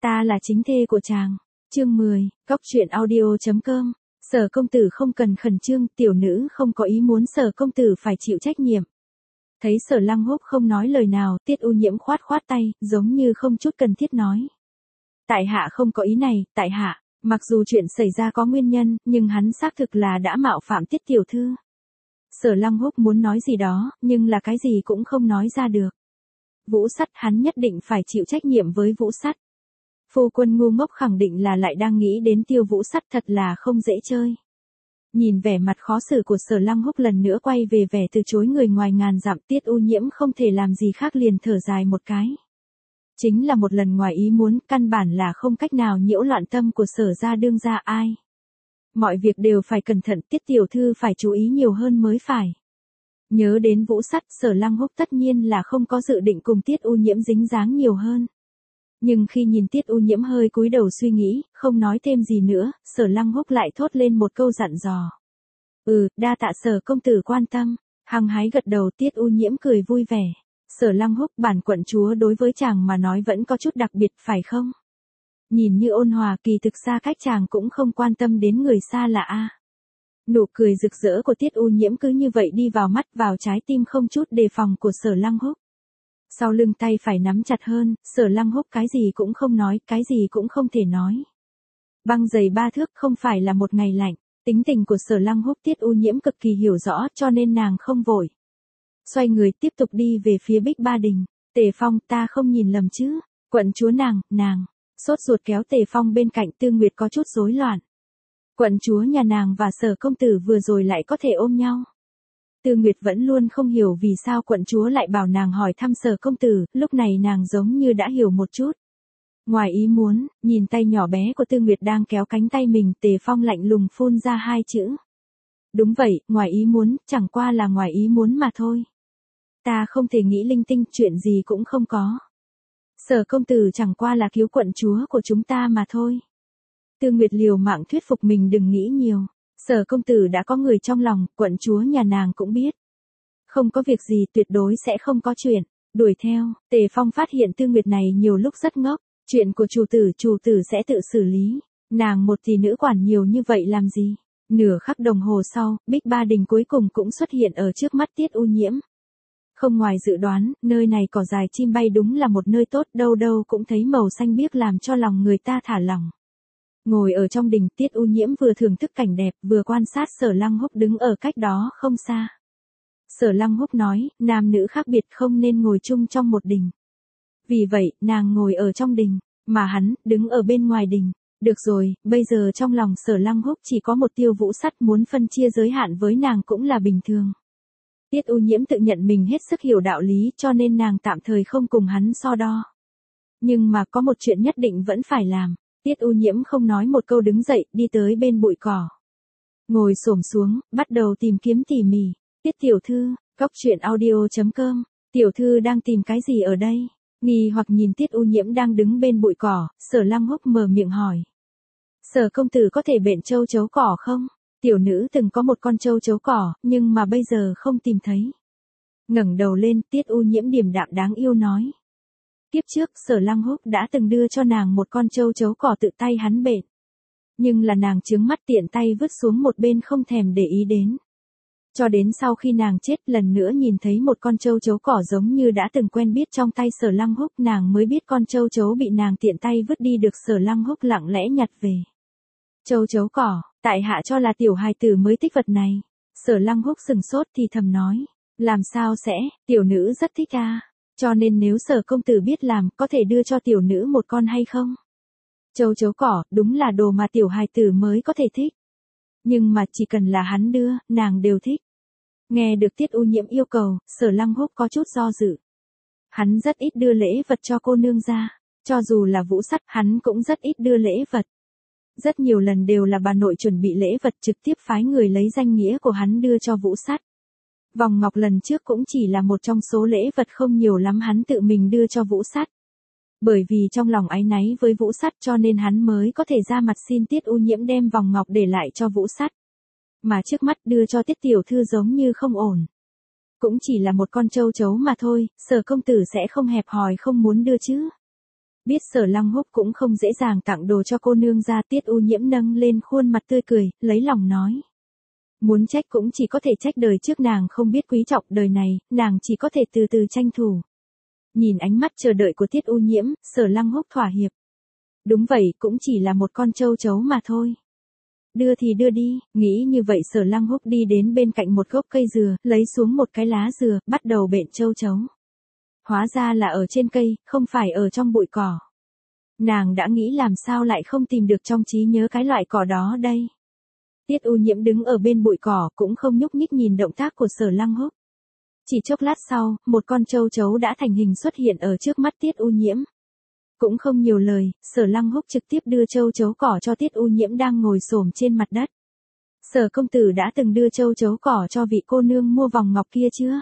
Ta là chính thê của chàng. Chương 10, Cóc truyện audio.com. Sở công tử không cần khẩn trương, tiểu nữ không có ý muốn Sở công tử phải chịu trách nhiệm. Thấy Sở Lăng Húc không nói lời nào, Tiết U Nhiễm khoát khoát tay, giống như không chút cần thiết nói. Tại hạ không có ý này, tại hạ, mặc dù chuyện xảy ra có nguyên nhân, nhưng hắn xác thực là đã mạo phạm Tiết tiểu thư. Sở Lăng Húc muốn nói gì đó, nhưng là cái gì cũng không nói ra được. Vũ Sắt, hắn nhất định phải chịu trách nhiệm với Vũ Sắt. Phu quân ngu ngốc khẳng định là lại đang nghĩ đến Tiêu Vũ Sắt, thật là không dễ chơi. Nhìn vẻ mặt khó xử của Sở Lăng Húc lần nữa quay về vẻ từ chối người ngoài ngàn dặm, Tiết U Nhiễm không thể làm gì khác liền thở dài một cái. Chính là một lần ngoài ý muốn, căn bản là không cách nào nhiễu loạn tâm của Sở gia đương gia ai. Mọi việc đều phải cẩn thận, Tiết tiểu thư phải chú ý nhiều hơn mới phải. Nhớ đến Vũ Sắt, Sở Lăng Húc tất nhiên là không có dự định cùng Tiết U Nhiễm dính dáng nhiều hơn. Nhưng khi nhìn Tiết U Nhiễm hơi cúi đầu suy nghĩ, không nói thêm gì nữa, Sở Lăng Húc lại thốt lên một câu dặn dò. Đa tạ Sở công tử quan tâm. Hăng hái gật đầu, Tiết U Nhiễm cười vui vẻ. Sở Lăng Húc, bản quận chúa đối với chàng mà nói vẫn có chút đặc biệt, phải không? Nhìn như ôn hòa, kỳ thực xa cách chàng cũng không quan tâm đến người xa lạ a. Nụ cười rực rỡ của Tiết U Nhiễm cứ như vậy đi vào mắt, vào trái tim không chút đề phòng của Sở Lăng Húc. Sau lưng tay phải nắm chặt hơn, Sở Lăng Húc cái gì cũng không nói, cái gì cũng không thể nói. Băng dày 3 thước không phải là một ngày lạnh, tính tình của Sở Lăng Húc Tiết U Nhiễm cực kỳ hiểu rõ, cho nên nàng không vội. Xoay người tiếp tục đi về phía Bích Ba Đình. Tề Phong, ta không nhìn lầm chứ? Quận chúa nàng, sốt ruột kéo Tề Phong bên cạnh. Tư Nguyệt có chút rối loạn. Quận chúa nhà nàng và Sở công tử vừa rồi lại có thể ôm nhau. Tư Nguyệt vẫn luôn không hiểu vì sao quận chúa lại bảo nàng hỏi thăm Sở công tử, lúc này nàng giống như đã hiểu một chút. Ngoài ý muốn, nhìn tay nhỏ bé của Tư Nguyệt đang kéo cánh tay mình, Tề Phong lạnh lùng phun ra 2 chữ. Đúng vậy, ngoài ý muốn, chẳng qua là ngoài ý muốn mà thôi. Ta không thể nghĩ linh tinh, chuyện gì cũng không có. Sở công tử chẳng qua là cứu quận chúa của chúng ta mà thôi. Tư Nguyệt liều mạng thuyết phục mình đừng nghĩ nhiều. Sở công tử đã có người trong lòng, quận chúa nhà nàng cũng biết. Không có việc gì, tuyệt đối sẽ không có chuyện. Đuổi theo, Tề Phong phát hiện Tư Nguyệt này nhiều lúc rất ngốc. Chuyện của chủ tử sẽ tự xử lý. Nàng một tỷ nữ quản nhiều như vậy làm gì? Nửa khắc đồng hồ sau, Bích Ba Đình cuối cùng cũng xuất hiện ở trước mắt Tiết U Nhiễm. Không ngoài dự đoán, nơi này cỏ dài chim bay đúng là một nơi tốt, đâu đâu cũng thấy màu xanh biếc làm cho lòng người ta thả lỏng. Ngồi ở trong đình, Tiết U Nhiễm vừa thưởng thức cảnh đẹp, vừa quan sát Sở Lăng Húc đứng ở cách đó không xa. Sở Lăng Húc nói, nam nữ khác biệt không nên ngồi chung trong một đình. Vì vậy, nàng ngồi ở trong đình, mà hắn, đứng ở bên ngoài đình. Được rồi, bây giờ trong lòng Sở Lăng Húc chỉ có một Tiêu Vũ Sắt, muốn phân chia giới hạn với nàng cũng là bình thường. Tiết U Nhiễm tự nhận mình hết sức hiểu đạo lý, cho nên nàng tạm thời không cùng hắn so đo. Nhưng mà có một chuyện nhất định vẫn phải làm. Tiết U Nhiễm không nói một câu đứng dậy, đi tới bên bụi cỏ. Ngồi xổm xuống, bắt đầu tìm kiếm tỉ mỉ. Tiết tiểu thư, Cóc truyện audio.com. Tiểu thư đang tìm cái gì ở đây? Nghi hoặc nhìn Tiết U Nhiễm đang đứng bên bụi cỏ, Sở Lăng Húc mở miệng hỏi. Sở công tử có thể bện châu chấu cỏ không? Tiểu nữ từng có một con châu chấu cỏ, nhưng mà bây giờ không tìm thấy. Ngẩng đầu lên, Tiết U Nhiễm điềm đạm đáng yêu nói. Kiếp trước, Sở Lăng Húc đã từng đưa cho nàng một con châu chấu cỏ tự tay hắn bện. Nhưng là nàng trướng mắt tiện tay vứt xuống một bên không thèm để ý đến. Cho đến sau khi nàng chết, lần nữa nhìn thấy một con châu chấu cỏ giống như đã từng quen biết trong tay Sở Lăng Húc, nàng mới biết con châu chấu bị nàng tiện tay vứt đi được Sở Lăng Húc lặng lẽ nhặt về. Châu chấu cỏ, tại hạ cho là tiểu hài tử mới thích vật này. Sở Lăng Húc sừng sốt thì thầm nói. Làm sao sẽ, tiểu nữ rất thích à. Cho nên nếu Sở công tử biết làm, có thể đưa cho tiểu nữ một con hay không? Châu chấu cỏ, đúng là đồ mà tiểu hài tử mới có thể thích. Nhưng mà chỉ cần là hắn đưa, nàng đều thích. Nghe được Tiết U Nhiễm yêu cầu, Sở Lăng Húc có chút do dự. Hắn rất ít đưa lễ vật cho cô nương ra. Cho dù là Vũ Sắt, hắn cũng rất ít đưa lễ vật. Rất nhiều lần đều là bà nội chuẩn bị lễ vật, trực tiếp phái người lấy danh nghĩa của hắn đưa cho Vũ Sắt. Vòng ngọc lần trước cũng chỉ là một trong số lễ vật không nhiều lắm hắn tự mình đưa cho Vũ Sắt. Bởi vì trong lòng áy náy với Vũ Sắt cho nên hắn mới có thể ra mặt xin Tiết U Nhiễm đem vòng ngọc để lại cho Vũ Sắt. Mà trước mắt đưa cho Tiết tiểu thư giống như không ổn. Cũng chỉ là một con châu chấu mà thôi, Sở công tử sẽ không hẹp hòi không muốn đưa chứ. Biết Sở Lăng Húc cũng không dễ dàng tặng đồ cho cô nương ra, Tiết U Nhiễm nâng lên khuôn mặt tươi cười, lấy lòng nói. Muốn trách cũng chỉ có thể trách đời trước nàng không biết quý trọng, đời này, nàng chỉ có thể từ từ tranh thủ. Nhìn ánh mắt chờ đợi của Tiết U Nhiễm, Sở Lăng Húc thỏa hiệp. Đúng vậy, cũng chỉ là một con châu chấu mà thôi. Đưa thì đưa đi, nghĩ như vậy Sở Lăng Húc đi đến bên cạnh một gốc cây dừa, lấy xuống một cái lá dừa, bắt đầu bện châu chấu. Hóa ra là ở trên cây, không phải ở trong bụi cỏ. Nàng đã nghĩ làm sao lại không tìm được trong trí nhớ cái loại cỏ đó đây. Tiết U Nhiễm đứng ở bên bụi cỏ cũng không nhúc nhích nhìn động tác của Sở Lăng Húc. Chỉ chốc lát sau, một con châu chấu đã thành hình xuất hiện ở trước mắt Tiết U Nhiễm. Cũng không nhiều lời, Sở Lăng Húc trực tiếp đưa châu chấu cỏ cho Tiết U Nhiễm đang ngồi xổm trên mặt đất. Sở công tử đã từng đưa châu chấu cỏ cho vị cô nương mua vòng ngọc kia chưa?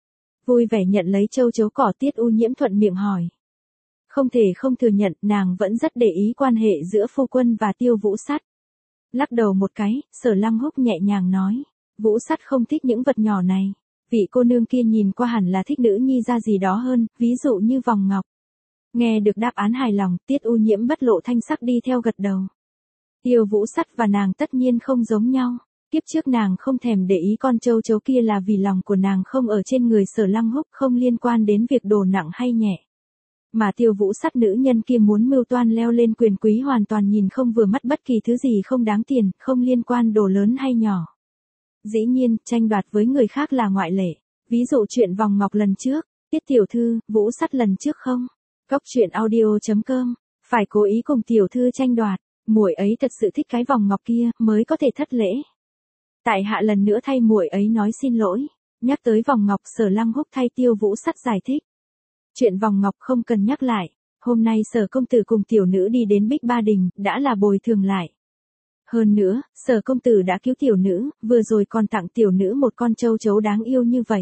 Vui vẻ nhận lấy châu chấu cỏ, Tiết U Nhiễm thuận miệng hỏi. Không thể không thừa nhận, nàng vẫn rất để ý quan hệ giữa phu quân và Tiêu Vũ Sắt. Lắc đầu một cái, Sở Lăng Húc nhẹ nhàng nói. Vũ Sắt không thích những vật nhỏ này. Vị cô nương kia nhìn qua hẳn là thích nữ nhi ra gì đó hơn, ví dụ như vòng ngọc. Nghe được đáp án hài lòng, Tiết U Nhiễm bất lộ thanh sắc đi theo gật đầu. Tiêu Vũ Sắt và nàng tất nhiên không giống nhau. Kiếp trước nàng không thèm để ý con châu chấu kia là vì lòng của nàng không ở trên người Sở Lăng Húc, không liên quan đến việc đồ nặng hay nhẹ. Mà Tiêu Vũ Sắt nữ nhân kia muốn mưu toan leo lên quyền quý hoàn toàn nhìn không vừa mắt bất kỳ thứ gì không đáng tiền, không liên quan đồ lớn hay nhỏ. Dĩ nhiên, tranh đoạt với người khác là ngoại lệ. Ví dụ chuyện vòng ngọc lần trước, Tiết tiểu thư, Vũ Sắt lần trước không? Góc truyện audio.com, phải cố ý cùng tiểu thư tranh đoạt, muội ấy thật sự thích cái vòng ngọc kia, mới có thể thất lễ. Tại hạ lần nữa thay muội ấy nói xin lỗi. Nhắc tới vòng ngọc, Sở Lăng Húc thay Tiêu Vũ Sắt giải thích. Chuyện vòng ngọc không cần nhắc lại, hôm nay Sở công tử cùng tiểu nữ đi đến Bích Ba Đình, đã là bồi thường lại. Hơn nữa, Sở công tử đã cứu tiểu nữ, vừa rồi còn tặng tiểu nữ một con châu chấu đáng yêu như vậy.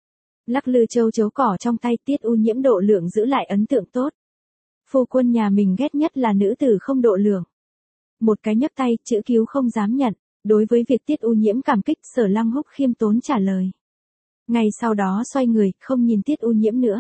Lắc lư châu chấu cỏ trong tay, Tiết U Nhiễm độ lượng giữ lại ấn tượng tốt. Phu quân nhà mình ghét nhất là nữ tử không độ lượng. Một cái nhấc tay, chữ cứu không dám nhận. Đối với việc Tiết U Nhiễm cảm kích, Sở Lăng Húc khiêm tốn trả lời. Ngay sau đó xoay người, không nhìn Tiết U Nhiễm nữa.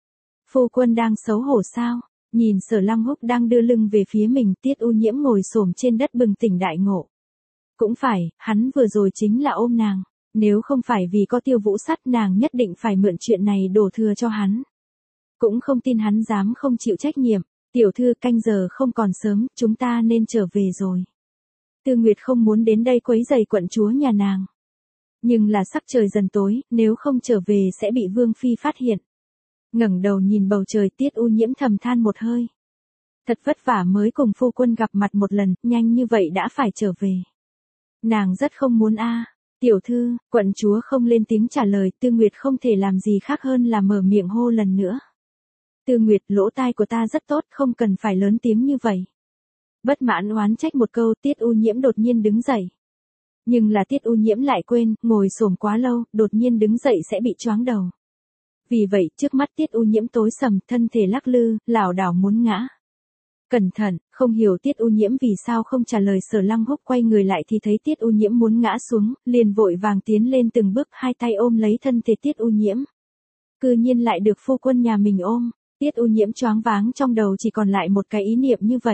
Phu quân đang xấu hổ sao? Nhìn Sở Lăng Húc đang đưa lưng về phía mình, Tiết U Nhiễm ngồi xổm trên đất bừng tỉnh đại ngộ. Cũng phải, hắn vừa rồi chính là ôm nàng. Nếu không phải vì có Tiêu Vũ Sắt, nàng nhất định phải mượn chuyện này đổ thừa cho hắn. Cũng không tin hắn dám không chịu trách nhiệm. Tiểu thư, canh giờ không còn sớm, chúng ta nên trở về rồi. Tư Nguyệt không muốn đến đây quấy rầy quận chúa nhà nàng. Nhưng là sắc trời dần tối, nếu không trở về sẽ bị Vương Phi phát hiện. Ngẩng đầu nhìn bầu trời, Tiết U Nhiễm thầm than một hơi. Thật vất vả mới cùng phu quân gặp mặt một lần, nhanh như vậy đã phải trở về. Nàng rất không muốn a. Tiểu thư, quận chúa không lên tiếng trả lời, Tư Nguyệt không thể làm gì khác hơn là mở miệng hô lần nữa. Tư Nguyệt, lỗ tai của ta rất tốt, không cần phải lớn tiếng như vậy. Bất mãn oán trách một câu, Tiết U Nhiễm đột nhiên đứng dậy. Nhưng là Tiết U Nhiễm lại quên, ngồi xổm quá lâu, đột nhiên đứng dậy sẽ bị choáng đầu. Vì vậy, trước mắt Tiết U Nhiễm tối sầm, thân thể lắc lư, lảo đảo muốn ngã. Cẩn thận, không hiểu Tiết U Nhiễm vì sao không trả lời. Sở Lăng Húc quay người lại thì thấy Tiết U Nhiễm muốn ngã xuống, liền vội vàng tiến lên từng bước, hai tay ôm lấy thân thể Tiết U Nhiễm. Cư nhiên lại được phu quân nhà mình ôm, Tiết U Nhiễm choáng váng, trong đầu chỉ còn lại một cái ý niệm như vậy.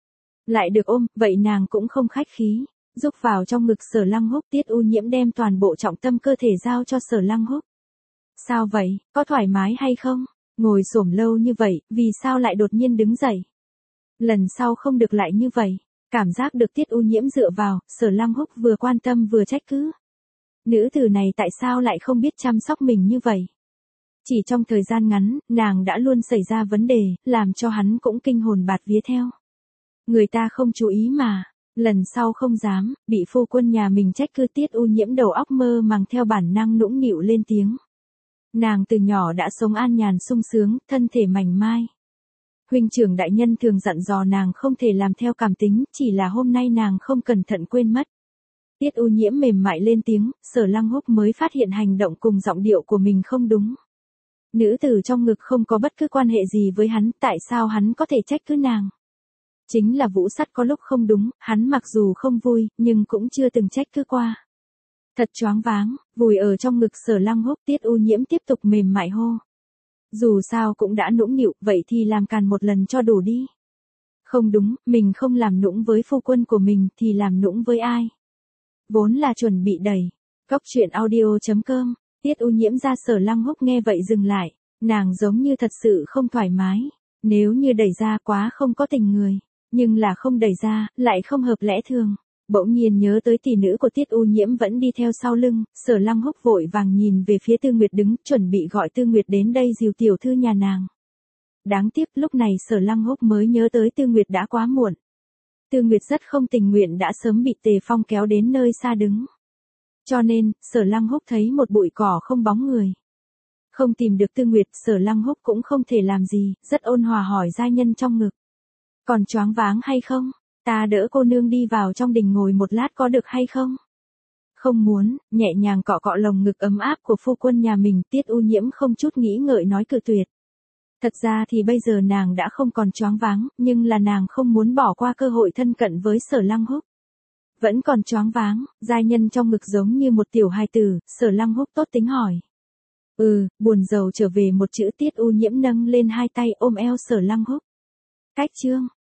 Lại được ôm, vậy nàng cũng không khách khí, rúc vào trong ngực Sở Lăng Húc. Tiết U Nhiễm đem toàn bộ trọng tâm cơ thể giao cho Sở Lăng Húc. Sao vậy, có thoải mái hay không? Ngồi xổm lâu như vậy, vì sao lại đột nhiên đứng dậy? Lần sau không được lại như vậy. Cảm giác được Tiết U Nhiễm dựa vào, Sở Lăng Húc vừa quan tâm vừa trách cứ. Nữ tử này tại sao lại không biết chăm sóc mình như vậy? Chỉ trong thời gian ngắn, nàng đã luôn xảy ra vấn đề, làm cho hắn cũng kinh hồn bạt vía theo. Người ta không chú ý mà, lần sau không dám, bị phu quân nhà mình trách cứ. Tiết U Nhiễm đầu óc mơ màng theo bản năng nũng nịu lên tiếng. Nàng từ nhỏ đã sống an nhàn sung sướng, thân thể mảnh mai. Huynh trưởng đại nhân thường dặn dò nàng không thể làm theo cảm tính, chỉ là hôm nay nàng không cẩn thận quên mất. Tiết U Nhiễm mềm mại lên tiếng, Sở Lăng Húc mới phát hiện hành động cùng giọng điệu của mình không đúng. Nữ tử trong ngực không có bất cứ quan hệ gì với hắn, tại sao hắn có thể trách cứ nàng? Chính là Vũ Sắt có lúc không đúng, hắn mặc dù không vui, nhưng cũng chưa từng trách cứ qua. Thật choáng váng, vùi ở trong ngực Sở Lăng Húc. Tiết U Nhiễm tiếp tục mềm mại hô. Dù sao cũng đã nũng nịu, vậy thì làm càn một lần cho đủ đi. Không đúng, mình không làm nũng với phu quân của mình thì làm nũng với ai? Vốn là chuẩn bị đẩy. Góc truyện audio.com, Tiết U Nhiễm ra Sở Lăng Húc nghe vậy dừng lại, nàng giống như thật sự không thoải mái. Nếu như đẩy ra quá không có tình người, nhưng là không đẩy ra, lại không hợp lẽ thường. Bỗng nhiên nhớ tới tỷ nữ của Tiết U Nhiễm vẫn đi theo sau lưng, Sở Lăng Húc vội vàng nhìn về phía Tư Nguyệt đứng, chuẩn bị gọi Tư Nguyệt đến đây dìu tiểu thư nhà nàng. Đáng tiếc lúc này Sở Lăng Húc mới nhớ tới Tư Nguyệt đã quá muộn. Tư Nguyệt rất không tình nguyện đã sớm bị Tề Phong kéo đến nơi xa đứng. Cho nên, Sở Lăng Húc thấy một bụi cỏ không bóng người. Không tìm được Tư Nguyệt, Sở Lăng Húc cũng không thể làm gì, rất ôn hòa hỏi giai nhân trong ngực. Còn choáng váng hay không? Ta đỡ cô nương đi vào trong đình ngồi một lát có được hay không? Không muốn, nhẹ nhàng cọ cọ lồng ngực ấm áp của phu quân nhà mình, Tiết U Nhiễm không chút nghĩ ngợi nói cự tuyệt. Thật ra thì bây giờ nàng đã không còn choáng váng, nhưng là nàng không muốn bỏ qua cơ hội thân cận với Sở Lăng Húc. Vẫn còn choáng váng, giai nhân trong ngực giống như một tiểu hài tử, Sở Lăng Húc tốt tính hỏi. Buồn rầu trở về một chữ. Tiết U Nhiễm nâng lên hai tay ôm eo Sở Lăng Húc. Cách chương.